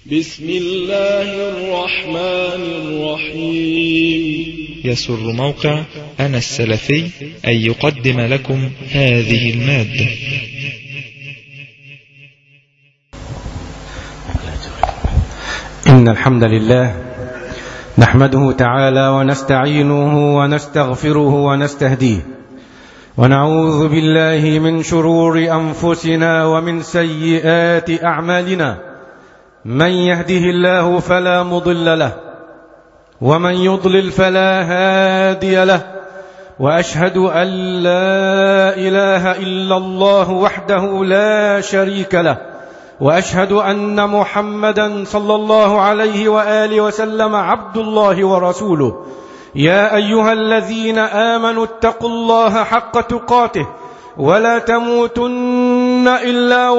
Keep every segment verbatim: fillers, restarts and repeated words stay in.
بسم الله الرحمن الرحيم. يسر موقع أنا السلفي أن يقدم لكم هذه المادة. إن الحمد لله نحمده تعالى ونستعينه ونستغفره ونستهديه، ونعوذ بالله من شرور أنفسنا ومن سيئات أعمالنا. من يهده الله فلا مضل له، ومن يضلل فلا هادي له، وأشهد أن لا إله إلا الله وحده لا شريك له، وأشهد أن محمدا صلى الله عليه وآله وسلم عبد الله ورسوله. يا أيها الذين آمنوا اتقوا الله حق تقاته ولا تموتن إلا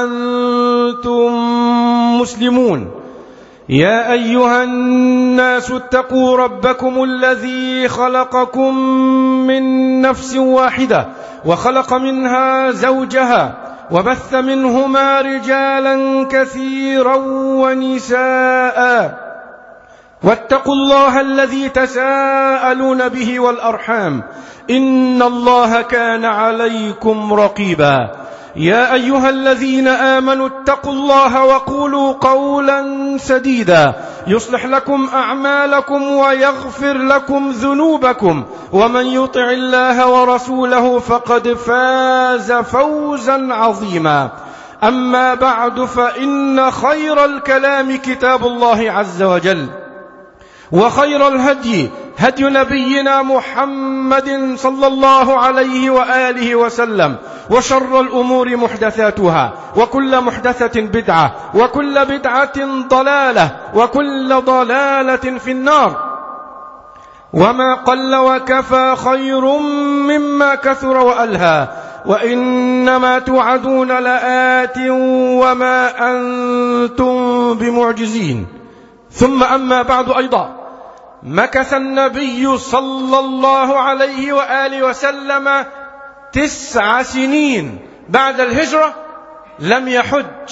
وأنتم مسلمون. يا أيها الناس اتقوا ربكم الذي خلقكم من نفس واحدة وخلق منها زوجها وبث منهما رجالا كثيرا ونساء، واتقوا الله الذي تساءلون به والأرحام إن الله كان عليكم رقيبا. يا أيها الذين آمنوا اتقوا الله وقولوا قولا سديدا يصلح لكم أعمالكم ويغفر لكم ذنوبكم، ومن يطع الله ورسوله فقد فاز فوزا عظيما. أما بعد، فإن خير الكلام كتاب الله عز وجل، وخير الهدي هدي نبينا محمد صلى الله عليه وآله وسلم، وشر الأمور محدثاتها، وكل محدثة بدعة، وكل بدعة ضلالة، وكل ضلالة في النار. وما قل وكفى خير مما كثر وألهى، وإنما توعدون لآت وما أنتم بمعجزين. ثم أما بعد، أيضا مكث النبي صلى الله عليه وآله وسلم تسع سنين بعد الهجرة لم يحج،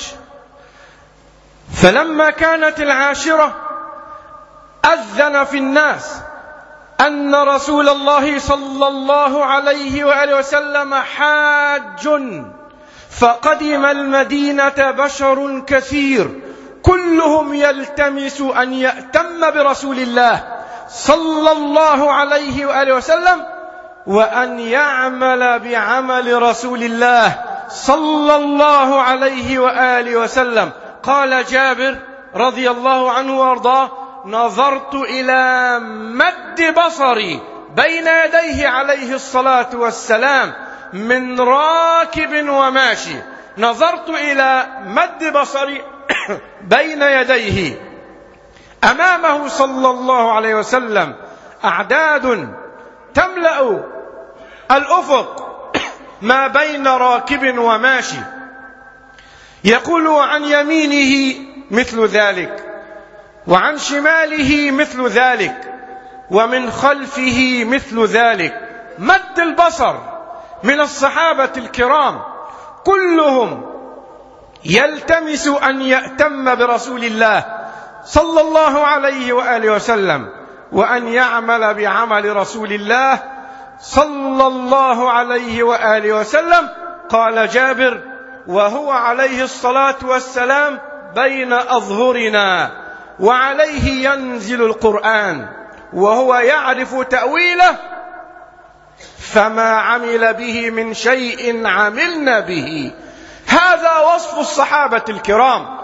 فلما كانت العاشرة أذن في الناس أن رسول الله صلى الله عليه وآله وسلم حاج، فقدم المدينة بشر كثير كلهم يلتمس أن يأتم برسول الله صلى الله عليه وآله وسلم وأن يعمل بعمل رسول الله صلى الله عليه وآله وسلم. قال جابر رضي الله عنه وارضاه: نظرت إلى مد بصري بين يديه عليه الصلاة والسلام من راكب وماشي. نظرت إلى مد بصري بين يديه، أمامه صلى الله عليه وسلم أعداد تملأ الأفق ما بين راكب وماشي. يقول: وعن يمينه مثل ذلك، وعن شماله مثل ذلك، ومن خلفه مثل ذلك. مد البصر من الصحابة الكرام كلهم يلتمس أن يأتم برسول الله صلى الله عليه وآله وسلم وأن يعمل بعمل رسول الله صلى الله عليه وآله وسلم. قال جابر: وهو عليه الصلاة والسلام بين أظهرنا، وعليه ينزل القرآن، وهو يعرف تأويله، فما عمل به من شيء عملنا به. هذا وصف الصحابة الكرام،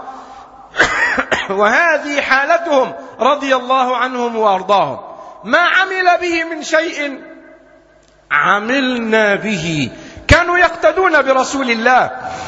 وهذه حالتهم رضي الله عنهم وأرضاهم. ما عمل به من شيء عملنا به. كانوا يقتدون برسول الله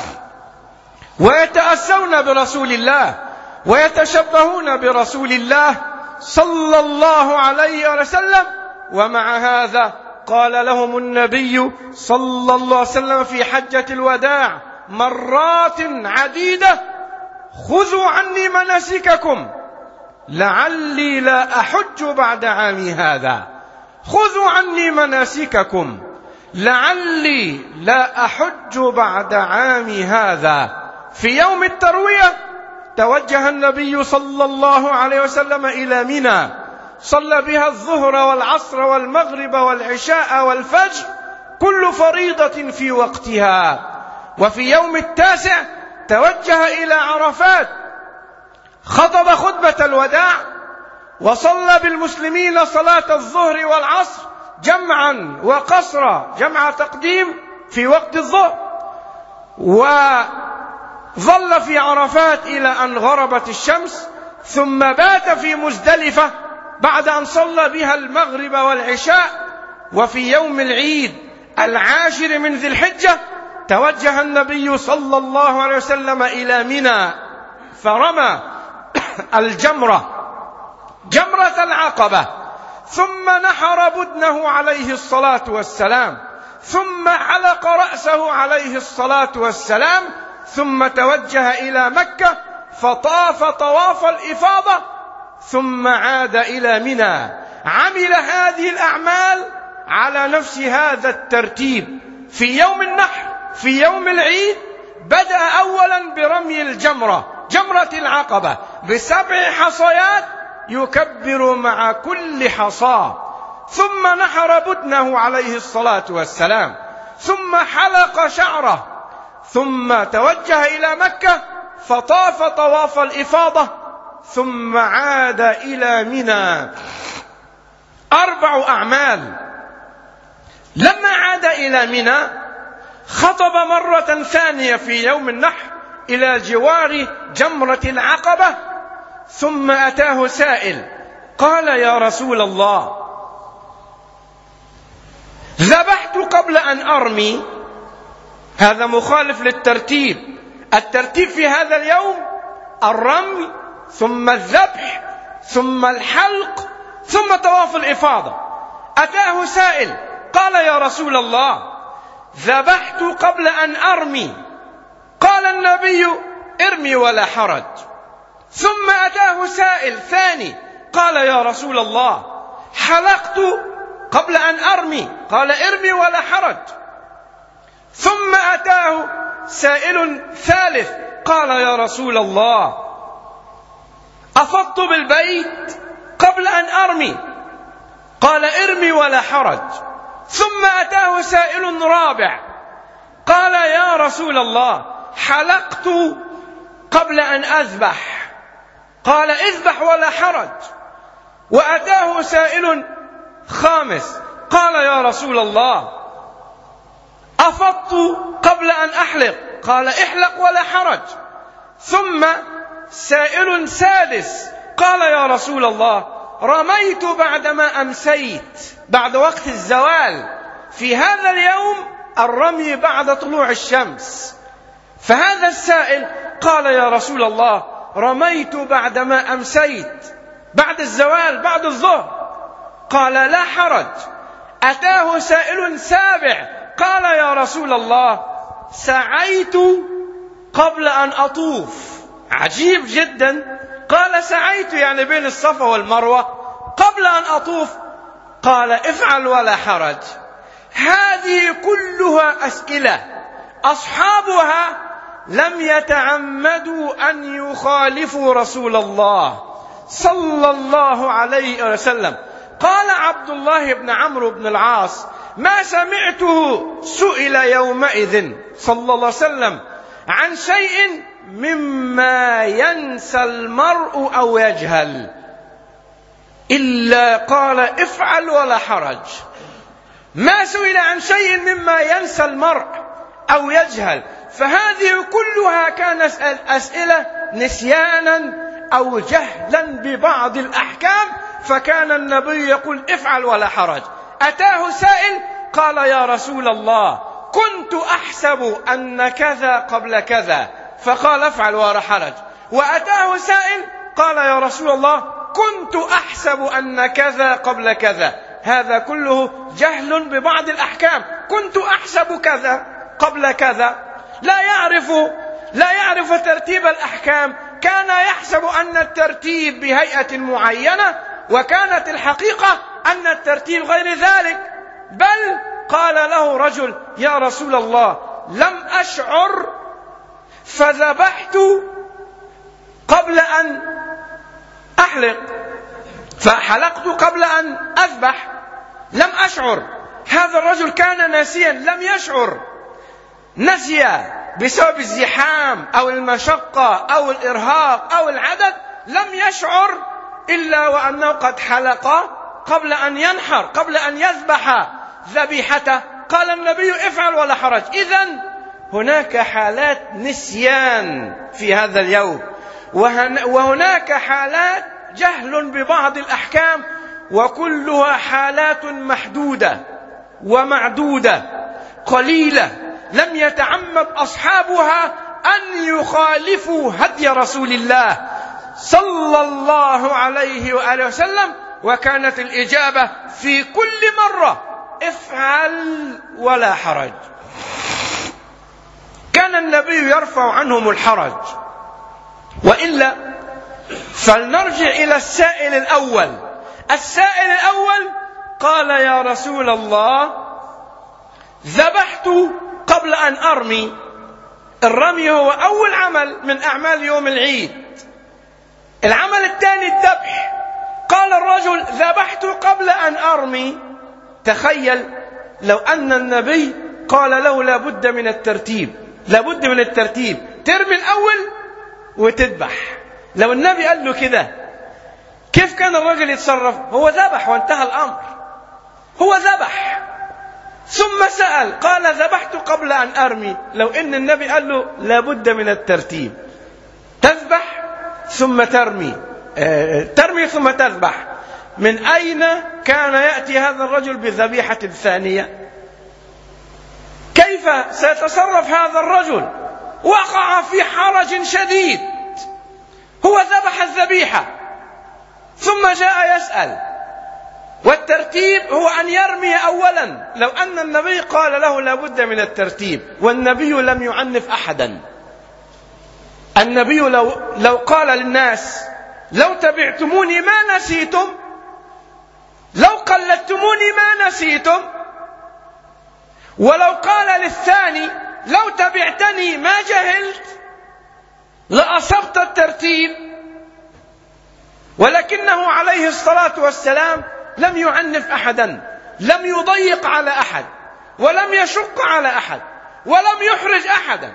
ويتأسون برسول الله ويتشبهون برسول الله صلى الله عليه وسلم. ومع هذا قال لهم النبي صلى الله عليه وسلم في حجة الوداع مرات عديدة: خذوا عني مناسككم لعلي لا أحج بعد عامي هذا. خذوا عني مناسككم لعلي لا أحج بعد عامي هذا. في يوم التروية توجه النبي صلى الله عليه وسلم إلى منى، صلى بها الظهر والعصر والمغرب والعشاء والفجر، كل فريضة في وقتها. وفي يوم التاسع توجه إلى عرفات، خطب خطبة الوداع، وصلى بالمسلمين صلاة الظهر والعصر جمعا وقصرا، جمع تقديم في وقت الظهر، وظل في عرفات إلى أن غربت الشمس، ثم بات في مزدلفة بعد أن صلى بها المغرب والعشاء. وفي يوم العيد العاشر من ذي الحجة توجه النبي صلى الله عليه وسلم إلى منى، فرمى الجمرة، جمرة العقبة، ثم نحر بدنه عليه الصلاة والسلام، ثم علق رأسه عليه الصلاة والسلام، ثم توجه إلى مكة فطاف طواف الإفاضة، ثم عاد إلى منى. عمل هذه الأعمال على نفس هذا الترتيب. في يوم النحر، في يوم العيد، بدأ أولا برمي الجمرة، جمرة العقبة، بسبع حصيات يكبر مع كل حصاة، ثم نحر بدنه عليه الصلاة والسلام، ثم حلق شعره، ثم توجه إلى مكة فطاف طواف الإفاضة، ثم عاد إلى منى. أربع أعمال. لما عاد إلى منى خطب مرة ثانية في يوم النحر إلى جوار جمرة العقبة، ثم أتاه سائل قال: يا رسول الله، ذبحت قبل أن أرمي. هذا مخالف للترتيب. الترتيب في هذا اليوم الرمي، ثم الذبح، ثم الحلق، ثم طواف الإفاضة. أتاه سائل قال: يا رسول الله، ذبحت قبل أن أرمي. قال النبي: ارمي ولا حرج. ثم أتاه سائل ثاني قال: يا رسول الله، حلقت قبل أن أرمي. قال: ارمي ولا حرج. ثم أتاه سائل ثالث قال: يا رسول الله، أفضت بالبيت قبل أن أرمي. قال: ارمي ولا حرج. ثم أتاه سائل رابع قال: يا رسول الله، حلقت قبل أن أذبح. قال: اذبح ولا حرج. وأتاه سائل خامس قال: يا رسول الله، أفضت قبل أن أحلق. قال: احلق ولا حرج. ثم سائل سادس قال: يا رسول الله، رميت بعدما أمسيت، بعد وقت الزوال. في هذا اليوم الرمي بعد طلوع الشمس. فهذا السائل قال: يا رسول الله، رميت بعدما أمسيت، بعد الزوال، بعد الظهر. قال: لا حرج. أتاه سائل سابع قال: يا رسول الله، سعيت قبل أن أطوف. عجيب جدا. قال: سعيت يعني بين الصفا والمروة قبل أن أطوف. قال: افعل ولا حرج. هذه كلها أسئلة أصحابها لم يتعمدوا أن يخالفوا رسول الله صلى الله عليه وسلم. قال عبد الله بن عمرو بن العاص: ما سمعته سئل يومئذ صلى الله عليه وسلم عن شيء مما ينسى المرء أو يجهل إلا قال: افعل ولا حرج. ما سئل عن شيء مما ينسى المرء أو يجهل. فهذه كلها كانت أسئلة نسيانا أو جهلا ببعض الأحكام، فكان النبي يقول: افعل ولا حرج. أتاه سائل قال: يا رسول الله، كنت أحسب أن كذا قبل كذا، فقال: افعل ولا حرج. وأتاه سائل قال: يا رسول الله، كنت أحسب أن كذا قبل كذا. هذا كله جهل ببعض الأحكام. كنت أحسب كذا قبل كذا، لا يعرف لا يعرف ترتيب الأحكام. كان يحسب أن الترتيب بهيئة معينة، وكانت الحقيقة أن الترتيب غير ذلك. بل قال له رجل: يا رسول الله، لم أشعر فذبحت قبل أن أحلق، فحلقت قبل أن أذبح، لم أشعر. هذا الرجل كان ناسيا، لم يشعر، نسي بسبب الزحام أو المشقة أو الإرهاق أو العدد، لم يشعر إلا وأنه قد حلق قبل أن ينحر، قبل أن يذبح ذبيحته. قال النبي افعل ولا حرج. إذن هناك حالات نسيان في هذا اليوم، وهناك حالات جهل ببعض الأحكام، وكلها حالات محدودة ومعدودة قليلة لم يتعمد أصحابها أن يخالفوا هدي رسول الله صلى الله عليه وآله وسلم، وكانت الإجابة في كل مرة افعل ولا حرج. كان النبي يرفع عنهم الحرج. وإلا فلنرجع إلى السائل الأول. السائل الأول قال يا رسول الله ذبحت قبل أن أرمي. الرمي هو أول عمل من أعمال يوم العيد. العمل الثاني الذبح. قال الرجل ذبحت قبل أن أرمي. تخيل لو أن النبي قال له لابد من الترتيب، لابد من الترتيب، ترمي الأول وتذبح. لو النبي قال له كده كيف كان الرجل يتصرف؟ هو ذبح وانتهى الأمر، هو ذبح ثم سأل قال ذبحت قبل أن أرمي. لو إن النبي قال له لابد من الترتيب، تذبح ثم ترمي، آه ترمي ثم تذبح، من أين كان يأتي هذا الرجل بالذبيحة الثانية؟ كيف سيتصرف هذا الرجل؟ وقع في حرج شديد. هو ذبح الذبيحة ثم جاء يسأل، والترتيب هو أن يرمي أولا. لو أن النبي قال له لابد من الترتيب، والنبي لم يعنف أحدا. النبي لو, لو قال للناس لو تبعتموني ما نسيتم، لو قلدتموني ما نسيتم، ولو قال للثاني لو تبعتني ما جهلت لأصبت الترتيب. ولكنه عليه الصلاة والسلام لم يعنف أحدا، لم يضيق على أحد، ولم يشق على أحد، ولم يحرج أحدا،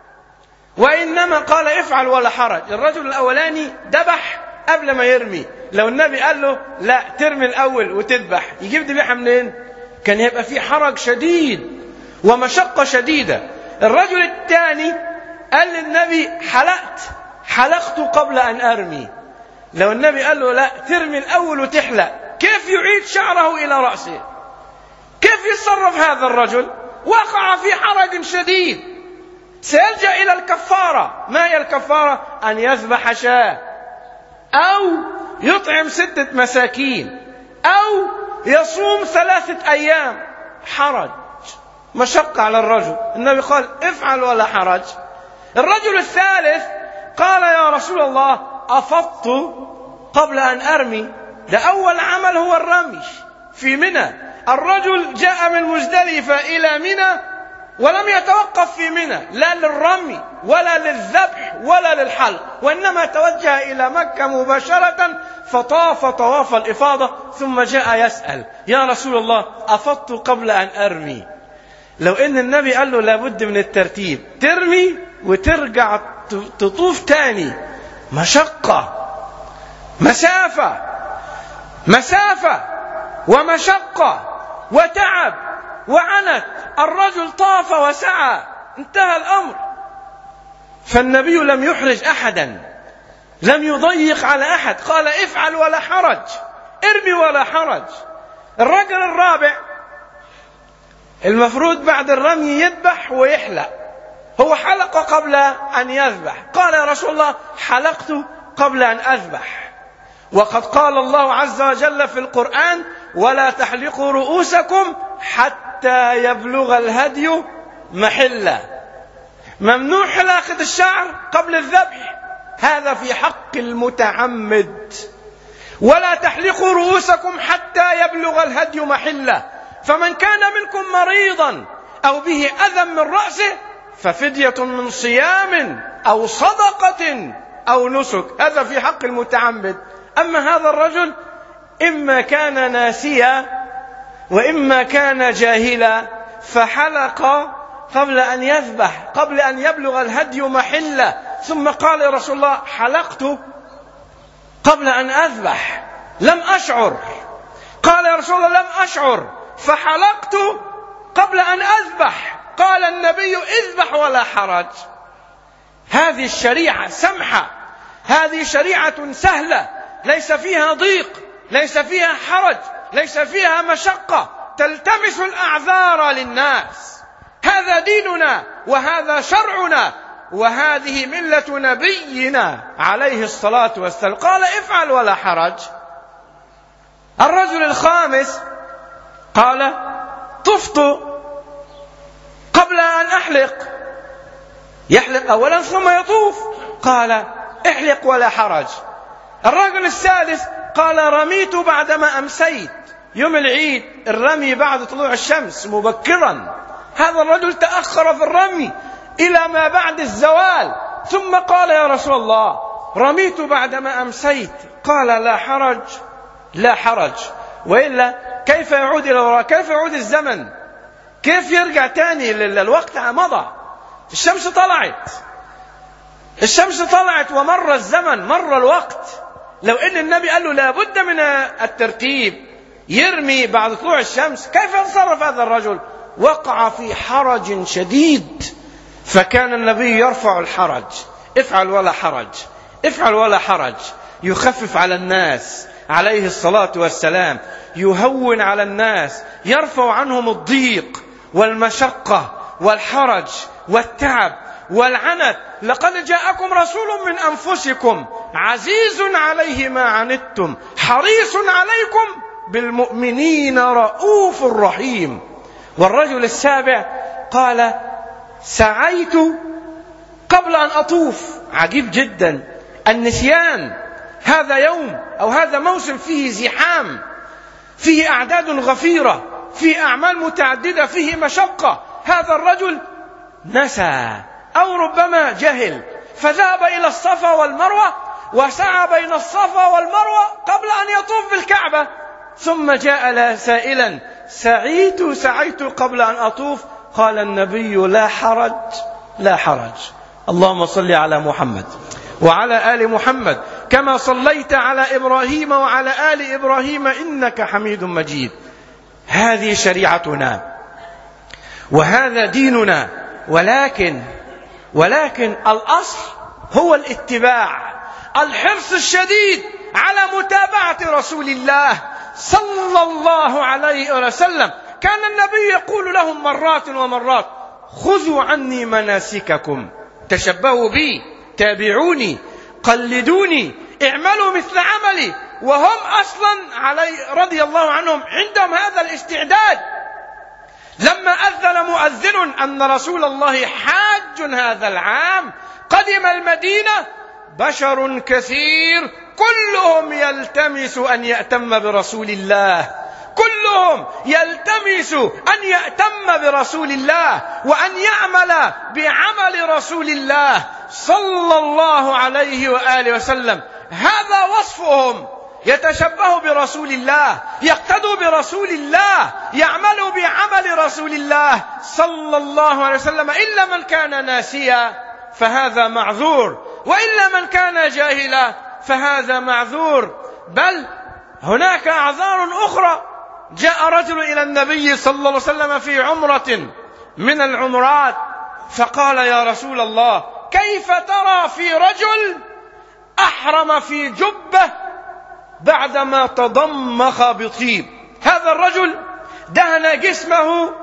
وإنما قال افعل ولا حرج. الرجل الأولاني ذبح قبل ما يرمي. لو النبي قال له لا ترمي الأول وتذبح، يجيب ذبيحة منين؟ كان يبقى في حرج شديد ومشقة شديدة. الرجل الثاني قال للنبي حلقت حلقت قبل أن أرمي. لو النبي قال له لا ترمي الأول وتحلق، كيف يعيد شعره إلى رأسه؟ كيف يتصرف هذا الرجل؟ وقع في حرج شديد، سيلجأ إلى الكفارة. ما هي الكفارة؟ أن يذبح شاة، أو يطعم ستة مساكين، أو يصوم ثلاثة أيام. حرج، مشقة على الرجل. النبي قال افعل ولا حرج. الرجل الثالث قال يا رسول الله أفضت قبل أن أرمي. ده أول عمل هو الرمي في منى. الرجل جاء من مزدلفة إلى منى ولم يتوقف في منى، لا للرمي ولا للذبح ولا للحلق، وإنما توجه إلى مكة مباشرة فطاف طواف الإفاضة، ثم جاء يسأل يا رسول الله أفضت قبل أن أرمي. لو إن النبي قال له لابد من الترتيب، ترمي وترجع تطوف تاني، مشقة، مسافة مسافة ومشقة وتعب وعنت. الرجل طاف وسعى، انتهى الأمر. فالنبي لم يحرج أحدا، لم يضيق على أحد، قال افعل ولا حرج، ارمي ولا حرج. الرجل الرابع المفروض بعد الرمي يذبح ويحلق، هو حلق قبل أن يذبح. قال يا رسول الله حلقت قبل أن أذبح، وقد قال الله عز وجل في القرآن ولا تحلقوا رؤوسكم حتى يبلغ الهدي محله. ممنوع حلاقة الشعر قبل الذبح، هذا في حق المتعمد. ولا تحلقوا رؤوسكم حتى يبلغ الهدي محله، فمن كان منكم مريضا أو به أذى من رأسه ففدية من صيام أو صدقة أو نسك، هذا في حق المتعمد. أما هذا الرجل إما كان ناسيا وإما كان جاهلا، فحلق قبل أن يذبح، قبل أن يبلغ الهدي محله، ثم قال يا رسول الله حلقت قبل أن أذبح لم أشعر. قال يا رسول الله لم أشعر فحلقت قبل أن أذبح. قال النبي اذبح ولا حرج. هذه الشريعة سمحة، هذه شريعة سهلة، ليس فيها ضيق، ليس فيها حرج، ليس فيها مشقة تلتمس الأعذار للناس. هذا ديننا وهذا شرعنا وهذه ملة نبينا عليه الصلاة والسلام. قال افعل ولا حرج. الرجل الخامس قال طفت قبل أن أحلق، يحلق أولا ثم يطوف، قال احلق ولا حرج. الرجل الثالث قال رميت بعدما أمسيت، يوم العيد الرمي بعد طلوع الشمس مبكرا، هذا الرجل تأخر في الرمي إلى ما بعد الزوال، ثم قال يا رسول الله رميت بعدما أمسيت. قال لا حرج لا حرج. وإلا كيف يعود إلى الوراء؟ كيف يعود الزمن؟ كيف يرجع تاني؟ الوقت مضى، الشمس طلعت، الشمس طلعت ومر الزمن، مر الوقت. لو ان النبي قال له لابد من الترتيب، يرمي بعد طلوع الشمس، كيف يتصرف هذا الرجل؟ وقع في حرج شديد. فكان النبي يرفع الحرج، افعل ولا حرج، افعل ولا حرج، يخفف على الناس عليه الصلاة والسلام، يهون على الناس، يرفع عنهم الضيق والمشقة والحرج والتعب والعنت. لقد جاءكم رسول من أنفسكم عزيز عليه ما عنتم حريص عليكم بالمؤمنين رؤوف رحيم. والرجل السابع قال سعيت قبل أن أطوف. عجيب جدا النسيان. هذا يوم أو هذا موسم فيه زحام، فيه أعداد غفيرة، فيه أعمال متعددة، فيه مشقة. هذا الرجل نسى أو ربما جهل، فذهب إلى الصفا والمروة وسعى بين الصفا والمروة قبل أن يطوف بالكعبة، ثم جاء سائلا سعيت سعيت قبل أن أطوف. قال النبي لا حرج لا حرج. اللهم صل على محمد وعلى آل محمد كما صليت على إبراهيم وعلى آل إبراهيم إنك حميد مجيد. هذه شريعتنا وهذا ديننا، ولكن ولكن الأصل هو الاتباع، الحرص الشديد على متابعة رسول الله صلى الله عليه وسلم. كان النبي يقول لهم مرات ومرات خذوا عني مناسككم، تشبهوا بي، تابعوني، قلدوني، اعملوا مثل عملي. وهم أصلا علي رضي الله عنهم عندهم هذا الاستعداد. لما أذن مؤذن أن رسول الله حاج هذا العام قدم المدينة، بشر كثير كلهم يلتمس أن يأتم برسول الله، كلهم يلتمس أن يأتم برسول الله وأن يعمل بعمل رسول الله صلى الله عليه وآله وسلم. هذا وصفهم، يتشبه برسول الله، يقتدوا برسول الله، يعملوا بعمل رسول الله صلى الله عليه وسلم. إلا من كان ناسيا فهذا معذور، وإلا من كان جاهلا فهذا معذور. بل هناك أعذار أخرى. جاء رجل إلى النبي صلى الله عليه وسلم في عمرة من العمرات فقال يا رسول الله كيف ترى في رجل أحرم في جبة بعدما تضمخ بطيب؟ هذا الرجل دهن جسمه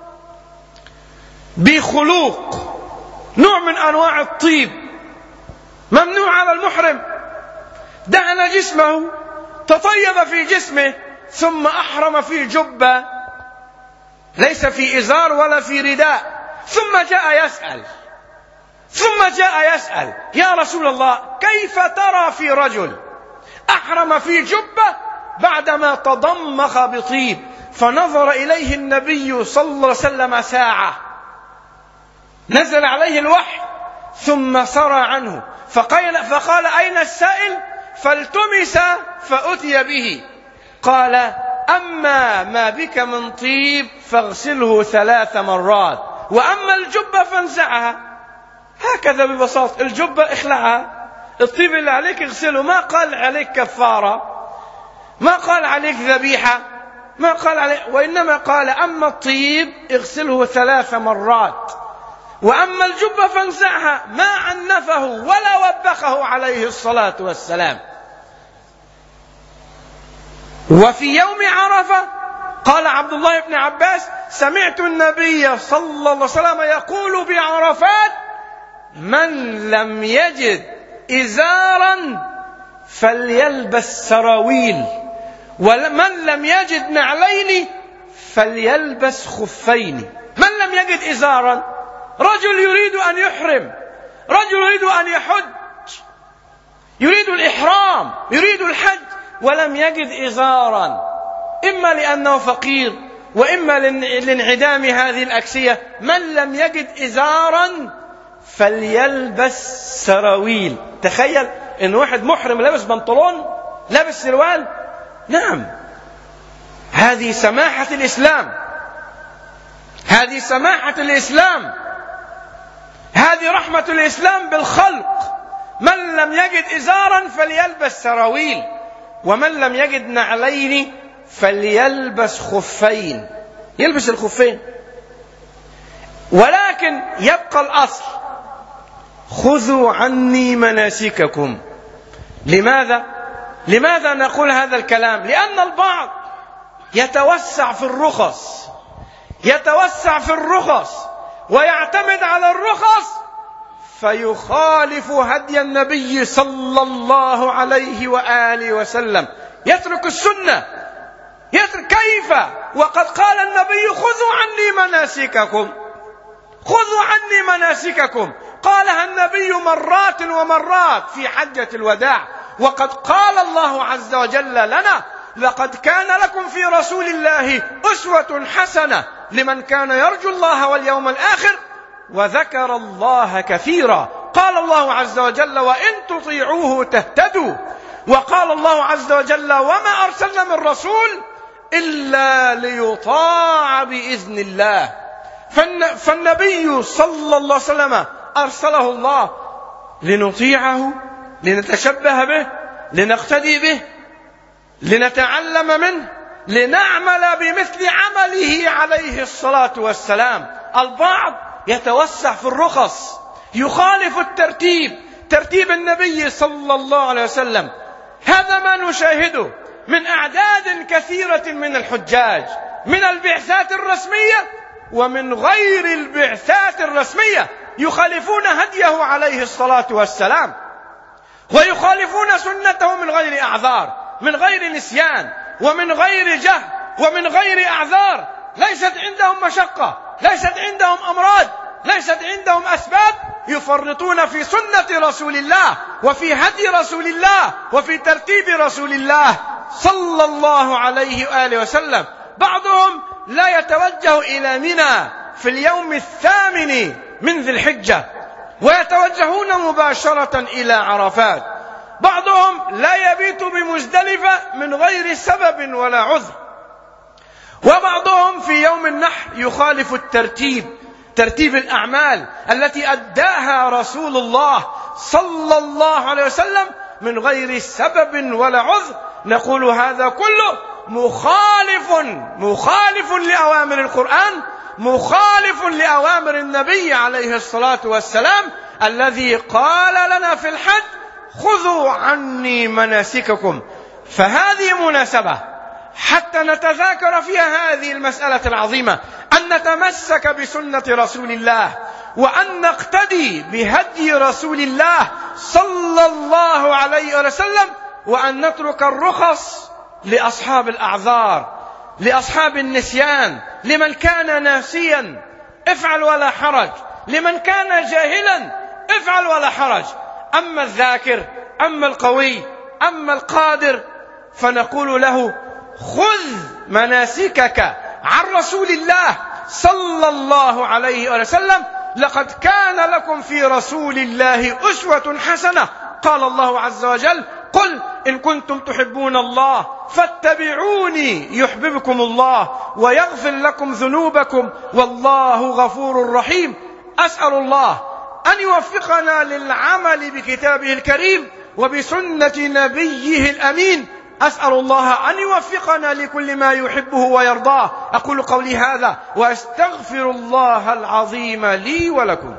بخلوق، نوع من أنواع الطيب ممنوع على المحرم، دهن جسمه، تطيب في جسمه، ثم أحرم في جبة ليس في إزار ولا في رداء، ثم جاء يسأل ثم جاء يسأل يا رسول الله كيف ترى في رجل أحرم في جبة بعدما تضمخ بطيب؟ فنظر إليه النبي صلى الله عليه وسلم ساعة، نزل عليه الوحي، ثم سرى عنه فقال, فقال أين السائل؟ فالتمس فأتي به. قال أما ما بك من طيب فاغسله ثلاث مرات، وأما الجبة فانزعها. هكذا ببساطة، الجبة اخلعها، الطيب اللي عليك اغسله. ما قال عليك كفارة، ما قال عليك ذبيحة، ما قال عليك، وإنما قال أما الطيب اغسله ثلاث مرات، وأما الجبة فانزعها. ما عنفه ولا وبخه عليه الصلاة والسلام. وفي يوم عرفة قال عبد الله بن عباس سمعت النبي صلى الله عليه وسلم يقول بعرفات من لم يجد إزارا فليلبس سراويل، ومن لم يجد نعلين فليلبس خفين. من لم يجد إزارا، رجل يريد أن يحرم، رجل يريد أن يحج، يريد الإحرام، يريد الحج، ولم يجد إزارا، إما لأنه فقير وإما لانعدام هذه الأكسية. من لم يجد إزارا فليلبس سراويل. تخيل إن واحد محرم لابس بنطلون، لابس سروال. نعم، هذه سماحة الإسلام، هذه سماحة الإسلام، هذه رحمة الإسلام بالخلق. من لم يجد إزارا فليلبس سراويل، ومن لم يجد نعلين فليلبس خفين. يلبس الخفين. ولكن يبقى الأصل خذوا عني مناسككم. لماذا؟ لماذا نقول هذا الكلام؟ لأن البعض يتوسع في الرخص، يتوسع في الرخص ويعتمد على الرخص فيخالف هدي النبي صلى الله عليه وآله وسلم، يترك السنة. يترك كيف وقد قال النبي خذوا عني مناسككم، خذوا عني مناسككم. قالها النبي مرات ومرات في حجة الوداع، وقد قال الله عز وجل لنا لقد كان لكم في رسول الله أسوة حسنة لمن كان يرجو الله واليوم الآخر وذكر الله كثيرا. قال الله عز وجل وإن تطيعوه تهتدوا، وقال الله عز وجل وما أرسلنا من رسول إلا ليطاع بإذن الله. فالنبي صلى الله عليه وسلم أرسله الله لنطيعه، لنتشبه به، لنقتدي به، لنتعلم منه، لنعمل بمثل عمله عليه الصلاة والسلام. البعض يتوسع في الرخص، يخالف الترتيب، ترتيب النبي صلى الله عليه وسلم. هذا ما نشاهده من أعداد كثيرة من الحجاج، من البعثات الرسمية ومن غير البعثات الرسمية، يخالفون هديه عليه الصلاة والسلام، ويخالفون سنته من غير أعذار، من غير نسيان، ومن غير جهل، ومن غير أعذار. ليست عندهم مشقة، ليست عندهم أمراض، ليست عندهم أسباب، يفرطون في سنة رسول الله وفي هدي رسول الله وفي ترتيب رسول الله صلى الله عليه وآله وسلم. بعضهم لا يتوجه إلى منى في اليوم الثامن من ذي الحجة، ويتوجهون مباشرة إلى عرفات. بعضهم لا يبيت بمزدلفة من غير سبب ولا عذر. وبعضهم في يوم النحر يخالف الترتيب، ترتيب الأعمال التي أداها رسول الله صلى الله عليه وسلم من غير سبب ولا عذر. نقول هذا كله مخالف مخالف لأوامر القرآن، مخالف لأوامر النبي عليه الصلاة والسلام الذي قال لنا في الحج خذوا عني مناسككم. فهذه مناسبة حتى نتذاكر فيها هذه المسألة العظيمة، أن نتمسك بسنة رسول الله، وأن نقتدي بهدي رسول الله صلى الله عليه وسلم، وأن نترك الرخص لأصحاب الأعذار، لأصحاب النسيان، لمن كان ناسيا افعل ولا حرج، لمن كان جاهلا افعل ولا حرج. أما الذاكر، أما القوي، أما القادر، فنقول له خذ مناسكك عن رسول الله صلى الله عليه وسلم، لقد كان لكم في رسول الله أسوة حسنة. قال الله عز وجل: قل إن كنتم تحبون الله فاتبعوني يحببكم الله ويغفر لكم ذنوبكم والله غفور رحيم. أسأل الله أن يوفقنا للعمل بكتابه الكريم وبسنة نبيه الأمين. أسأل الله أن يوفقنا لكل ما يحبه ويرضاه. أقول قولي هذا وأستغفر الله العظيم لي ولكم.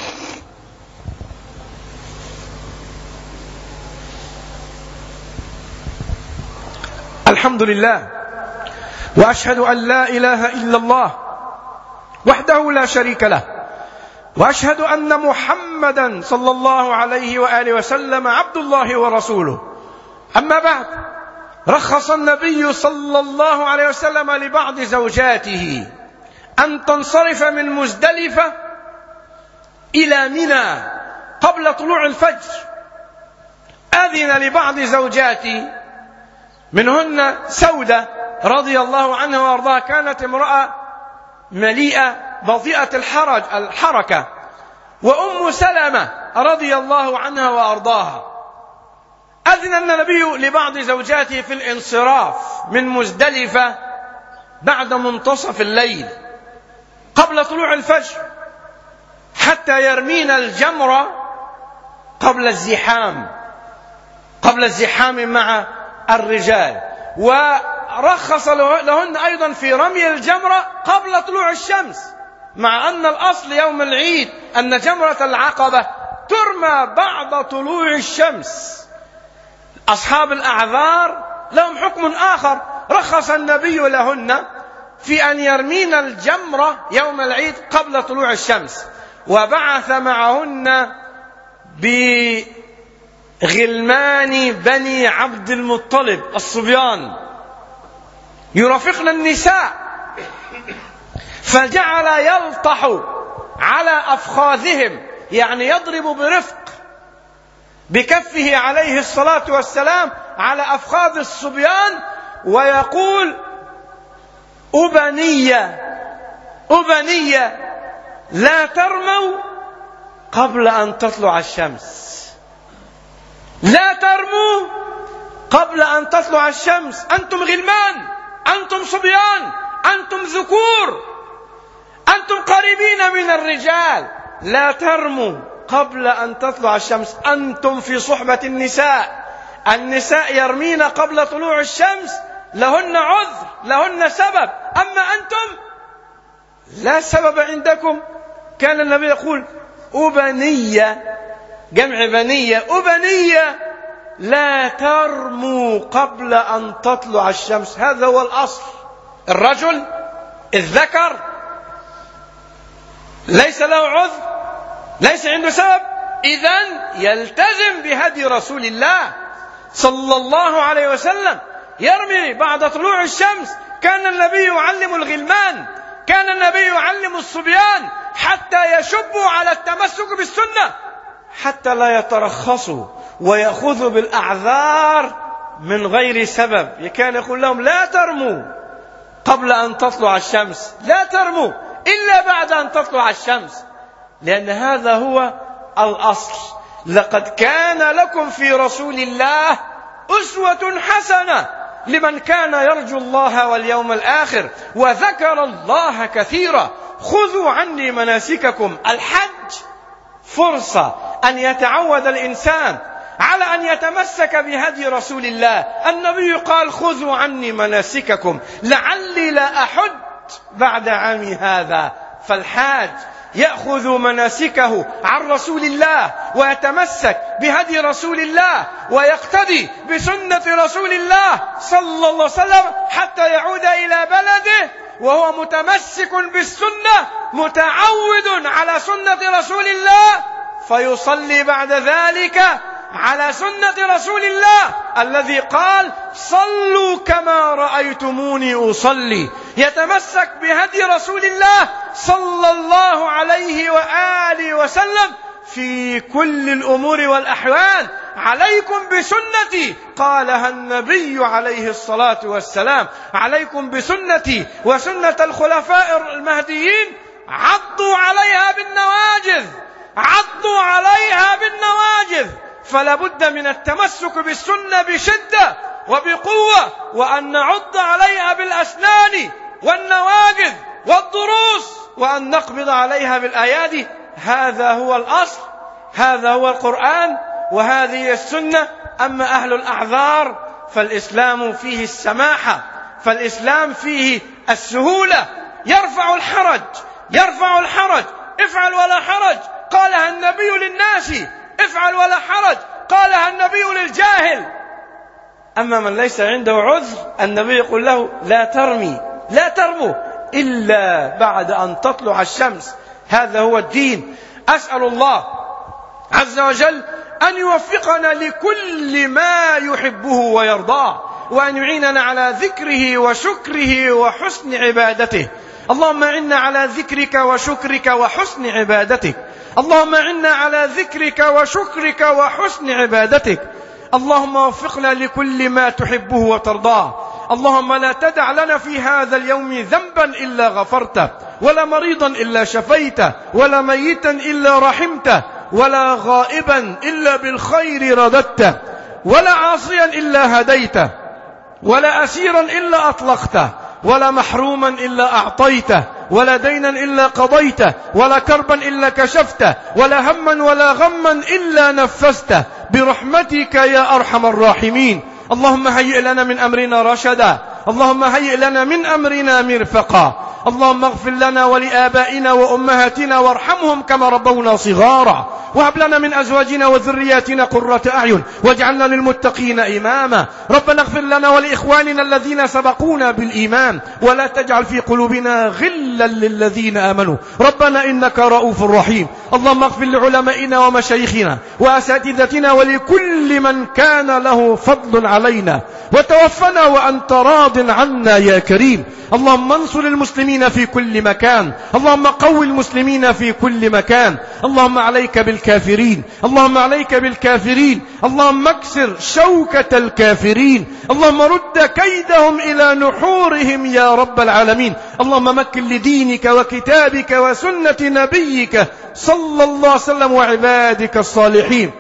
الحمد لله، وأشهد أن لا إله إلا الله وحده لا شريك له، وأشهد أن محمدا صلى الله عليه وآله وسلم عبد الله ورسوله. أما بعد، رخص النبي صلى الله عليه وسلم لبعض زوجاته أن تنصرف من مزدلفة إلى منى قبل طلوع الفجر. أذن لبعض زوجاته منهن سودة رضي الله عنها وارضاها، كانت امرأة مليئة بطيئة الحرج الحركة، وأم سلمة رضي الله عنها وارضاها. أذن النبي لبعض زوجاته في الانصراف من مزدلفة بعد منتصف الليل قبل طلوع الفجر حتى يرمين الجمرة قبل الزحام قبل الزحام مع الرجال. ورخص لهن أيضا في رمي الجمرة قبل طلوع الشمس، مع أن الأصل يوم العيد أن جمرة العقبة ترمى بعد طلوع الشمس. أصحاب الأعذار لهم حكم آخر، رخص النبي لهن في أن يرمين الجمرة يوم العيد قبل طلوع الشمس، وبعث معهن بغلمان بني عبد المطلب الصبيان يرافقن النساء، فجعل يلطح على أفخاذهم، يعني يضرب برفق بكفه عليه الصلاة والسلام على أفخاذ الصبيان ويقول: أبنية أبنية لا ترموا قبل أن تطلع الشمس، لا ترموا قبل أن تطلع الشمس. أنتم غلمان، أنتم صبيان، أنتم ذكور، أنتم قريبين من الرجال، لا ترموا قبل أن تطلع الشمس. أنتم في صحبة النساء، النساء يرمين قبل طلوع الشمس، لهن عذر، لهن سبب، أما أنتم لا سبب عندكم. كان النبي يقول: أبنية، جمع بنية، أبنية لا ترموا قبل أن تطلع الشمس. هذا هو الأصل. الرجل الذكر ليس له عذر، ليس عنده سبب، إذن يلتزم بهدي رسول الله صلى الله عليه وسلم، يرمي بعد طلوع الشمس. كان النبي يعلم الغلمان، كان النبي يعلم الصبيان حتى يشبوا على التمسك بالسنة، حتى لا يترخصوا ويأخذوا بالأعذار من غير سبب. كان يقول لهم: لا ترموا قبل أن تطلع الشمس، لا ترموا إلا بعد أن تطلع الشمس، لأن هذا هو الأصل. لقد كان لكم في رسول الله أسوة حسنة لمن كان يرجو الله واليوم الآخر وذكر الله كثيرا. خذوا عني مناسككم. الحج فرصة أن يتعود الإنسان على أن يتمسك بهدي رسول الله. النبي قال: خذوا عني مناسككم لعلي لا أحج بعد عامي هذا. فالحاج يأخذ مناسكه عن رسول الله ويتمسك بهدي رسول الله ويقتدي بسنة رسول الله صلى الله عليه وسلم حتى يعود إلى بلده وهو متمسك بالسنة، متعود على سنة رسول الله، فيصلي بعد ذلك على سنة رسول الله الذي قال: صلوا كما رأيتموني أصلي. يتمسك بهدي رسول الله صلى الله عليه وآله وسلم في كل الأمور والأحوال. عليكم بسنتي، قالها النبي عليه الصلاة والسلام، عليكم بسنتي وسنة الخلفاء المهديين عضوا عليها بالنواجذ، عضوا عليها بالنواجذ. فلا بد من التمسك بالسنة بشدة وبقوة، وأن نعض عليها بالأسنان والنواجذ والضروس، وأن نقبض عليها بالأيادي. هذا هو الأصل، هذا هو القرآن، وهذه السنة. أما أهل الأعذار فالإسلام فيه السماحة، فالإسلام فيه السهولة. يرفع الحرج، يرفع الحرج، افعل ولا حرج، قالها النبي للناس، افعل ولا حرج، قالها النبي للجاهل. أما من ليس عنده عذر النبي يقول له لا ترمي، لا ترموا إلا بعد أن تطلع الشمس. هذا هو الدين. أسأل الله عز وجل أن يوفقنا لكل ما يحبه ويرضاه، وأن يعيننا على ذكره وشكره وحسن عبادته. اللهم إنا على ذكرك وشكرك وحسن عبادتك، اللهم إنا على ذكرك وشكرك وحسن عبادتك. اللهم وفقنا لكل ما تحبه وترضاه. اللهم لا تدع لنا في هذا اليوم ذنبا إلا غفرته، ولا مريضا إلا شفيته، ولا ميتا إلا رحمته، ولا غائبا إلا بالخير رددته، ولا عاصيا إلا هديته، ولا أسيرا إلا أطلقته، ولا محروما إلا أعطيته، ولا دينا إلا قضيته، ولا كربا إلا كشفته، ولا هما ولا غما إلا نفسته، برحمتك يا أرحم الراحمين. اللهم هيئ لنا من أمرنا رشدا، اللهم هيئ لنا من أمرنا مرفقا. اللهم اغفر لنا ولآبائنا وأمهاتنا وارحمهم كما ربونا صغارا، وهب لنا من أزواجنا وذرياتنا قرة أعين واجعلنا للمتقين إماما. ربنا اغفر لنا ولإخواننا الذين سبقونا بالإيمان، ولا تجعل في قلوبنا غلا للذين آمنوا ربنا إنك رؤوف رحيم. اللهم اغفر لعلمائنا ومشايخنا وأساتذتنا ولكل من كان له فضل علينا، وتوفنا وأنت راض عنا يا كريم. اللهم انصر المسلمين في كل مكان، اللهم قوي المسلمين في كل مكان. اللهم عليك بالكافرين، اللهم عليك بالكافرين، اللهم اكسر شوكة الكافرين، اللهم رد كيدهم إلى نحورهم يا رب العالمين. اللهم مكن لدينك وكتابك وسنة نبيك صلى الله عليه وسلم وعبادك الصالحين.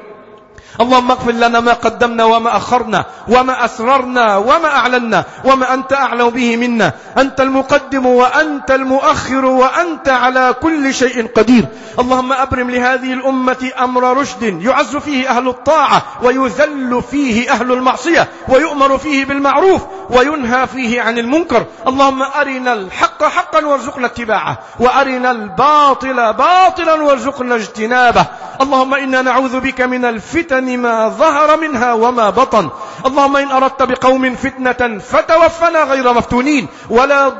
اللهم اغفر لنا ما قدمنا وما أخرنا وما أسررنا وما أعلنا وما أنت أعلم به منا. أنت المقدم وأنت المؤخر وأنت على كل شيء قدير. اللهم أبرم لهذه الأمة أمر رشد يعز فيه أهل الطاعة ويذل فيه أهل المعصية، ويؤمر فيه بالمعروف وينهى فيه عن المنكر. اللهم أرنا الحق حقا وارزقنا اتباعه، وأرنا الباطل باطلا وارزقنا اجتنابه. اللهم إنا نعوذ بك من الفتن ما ظهر منها وما بطن. اللهم إن أردت بقوم فتنة فتوفنا غير مفتونين ولا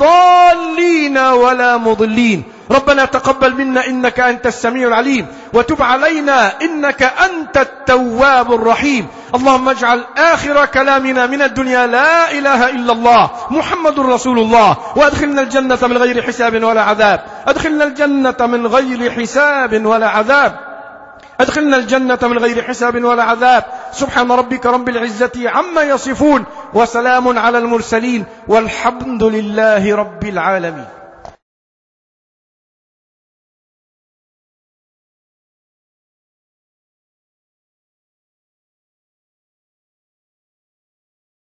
ضالين ولا مضلين. ربنا تقبل منا إنك أنت السميع العليم، وتب علينا إنك أنت التواب الرحيم. اللهم اجعل آخر كلامنا من الدنيا لا إله إلا الله محمد رسول الله، وأدخلنا الجنة من غير حساب ولا عذاب، أدخلنا الجنة من غير حساب ولا عذاب، أدخلنا الجنة من غير حساب ولا عذاب. سبحان ربك رب العزة عما يصفون، وسلام على المرسلين، والحمد لله رب العالمين.